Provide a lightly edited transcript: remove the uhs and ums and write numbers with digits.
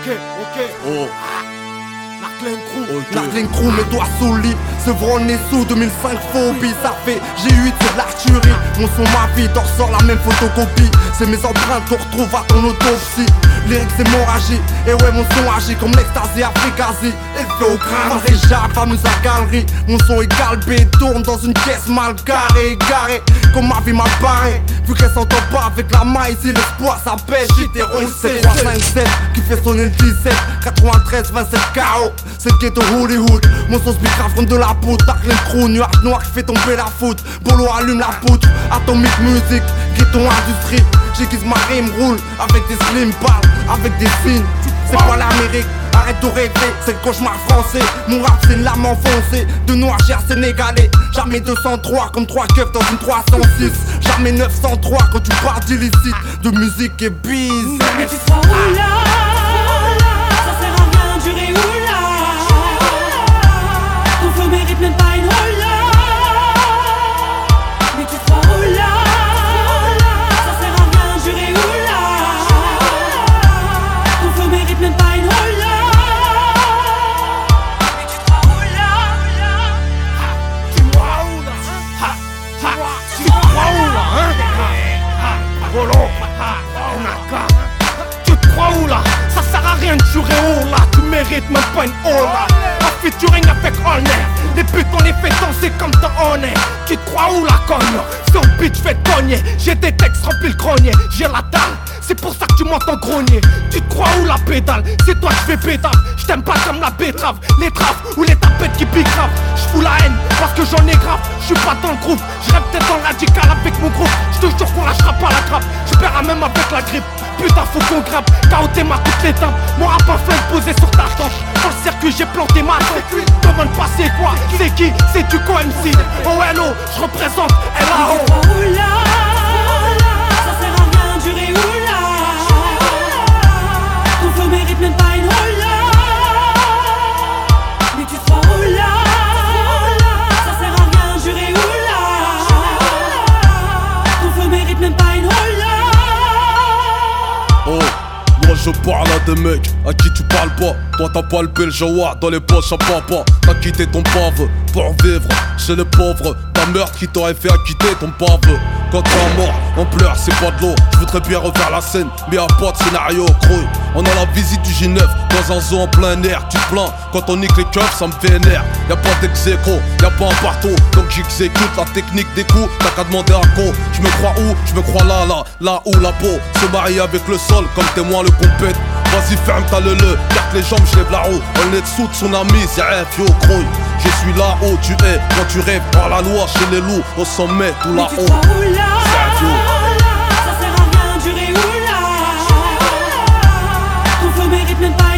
Oh. Narcling Crew, mes doigts sous le lit. Sevron est sous 2005 phobie. Ça fait J8, c'est de l'artillerie. Mon son, ma vie, t'en ressort la même photocopie. C'est mes empreintes qu'on retrouve à ton autopsie. Lyrics, c'est mon ragi. Et ouais, mon son agit comme l'ecstasy africasie. Effet au crâne, déjà, fameuse à galerie. Mon son est galbé, tourne dans une pièce mal garée. Garée, comme ma vie m'apparaît. Vu qu'elle s'entend pas avec la maille, si l'espoir ça pêche. J'étais c'est 3, 5, 7 qui fait sonner le 17. 93, 27 KO. C'est le ghetto Hollywood. Mon son se grave comme de la poudre. Darkling Crew, nuage noir qui fait tomber la foudre. Bolo allume la poutre. Atomic music, ghetto industrie. J'aiguise ma rime, roule avec des slim balles, avec des signes. C'est pas l'Amérique, arrête de rêver, c'est le cauchemar français. Mon rap c'est une lame enfoncée, de noir cher sénégalais. Jamais 203 comme 3 keufs dans une 306. Jamais 903 quand tu parles d'illicite, de musique et bise. Mais tu crois où là? Ça sert à rien de jurer où là? Ton flow mérite même pas une hola. Mais tu crois où là? Ça sert à rien de jurer où là? Ton flow mérite même pas une hola. Mais tu crois où là? Tu crois où là? Tu crois où là, hein? Bolo, tu te crois où là? Ça sert à rien de jurer haut là. Tu mérites même pas une hola. En featuring avec Honor, les buts on les fait danser comme dans Honor. Tu te crois où la cogne? Sur le beat j'fais cogner. J'ai des textes remplis le grenier. J'ai la dalle, c'est pour ça que tu m'entends grogner. Tu te crois où la pédale? C'est toi que je fais pédale. J't'aime pas comme la betterave, les traves ou les tapettes qui piquent grave. J'fous la haine parce que j'en ai grave. J'suis pas dans le groupe, j'rêve peut-être dans le radical avec mon groupe. J'te jure qu'on lâchera pas la grappe. J'perds même avec la grippe. Putain faut qu'on grappe, KOT ma toute l'étape. Mon rap un flingue posé sur ta tanche. Dans le circuit j'ai planté ma tête. Demande pas c'est quoi, c'est qui, c'est du co-MC. Oh hello, j'représente LAO. Mais tu crois où là? Ça sert à rien de jurer où là? Ton flow mérite même pas une hola. Mais tu crois où là? Ça sert à rien de jurer où là? Ton flow mérite même pas une hola. Oh, moi je parle à des mecs à qui tu parles pas. Toi t'as palpé le jawa dans les poches à papa. T'as quitté ton pave pour vivre chez les pauvres. Ta mère qui t'aurait fait acquitter ton pave. Quand t'es mort, on pleure, c'est pas de l'eau. Je voudrais bien refaire la scène, mais y'a pas de scénario, crouille. On a la visite du J9 dans un zoo en plein air. Tu plains, quand on nique les keufs, ça me vénère. Y'a pas d'ex-écho, y'a pas un partout. Donc j'exécute la technique des coups. T'as qu'à demander à co. Je me crois où? Je me crois là où la peau se marie avec le sol comme témoin le compète. Vas-y ferme ta le, garde les jambes, je lève la roue. On est dessous de son ami, c'est yo crouille. Je suis là où tu es, quand tu rêves par la loi chez les loups, au sommet tout là-haut. Mais tu crois où là? Ça sert à rien de jurer où là? Ton flow mérite même pas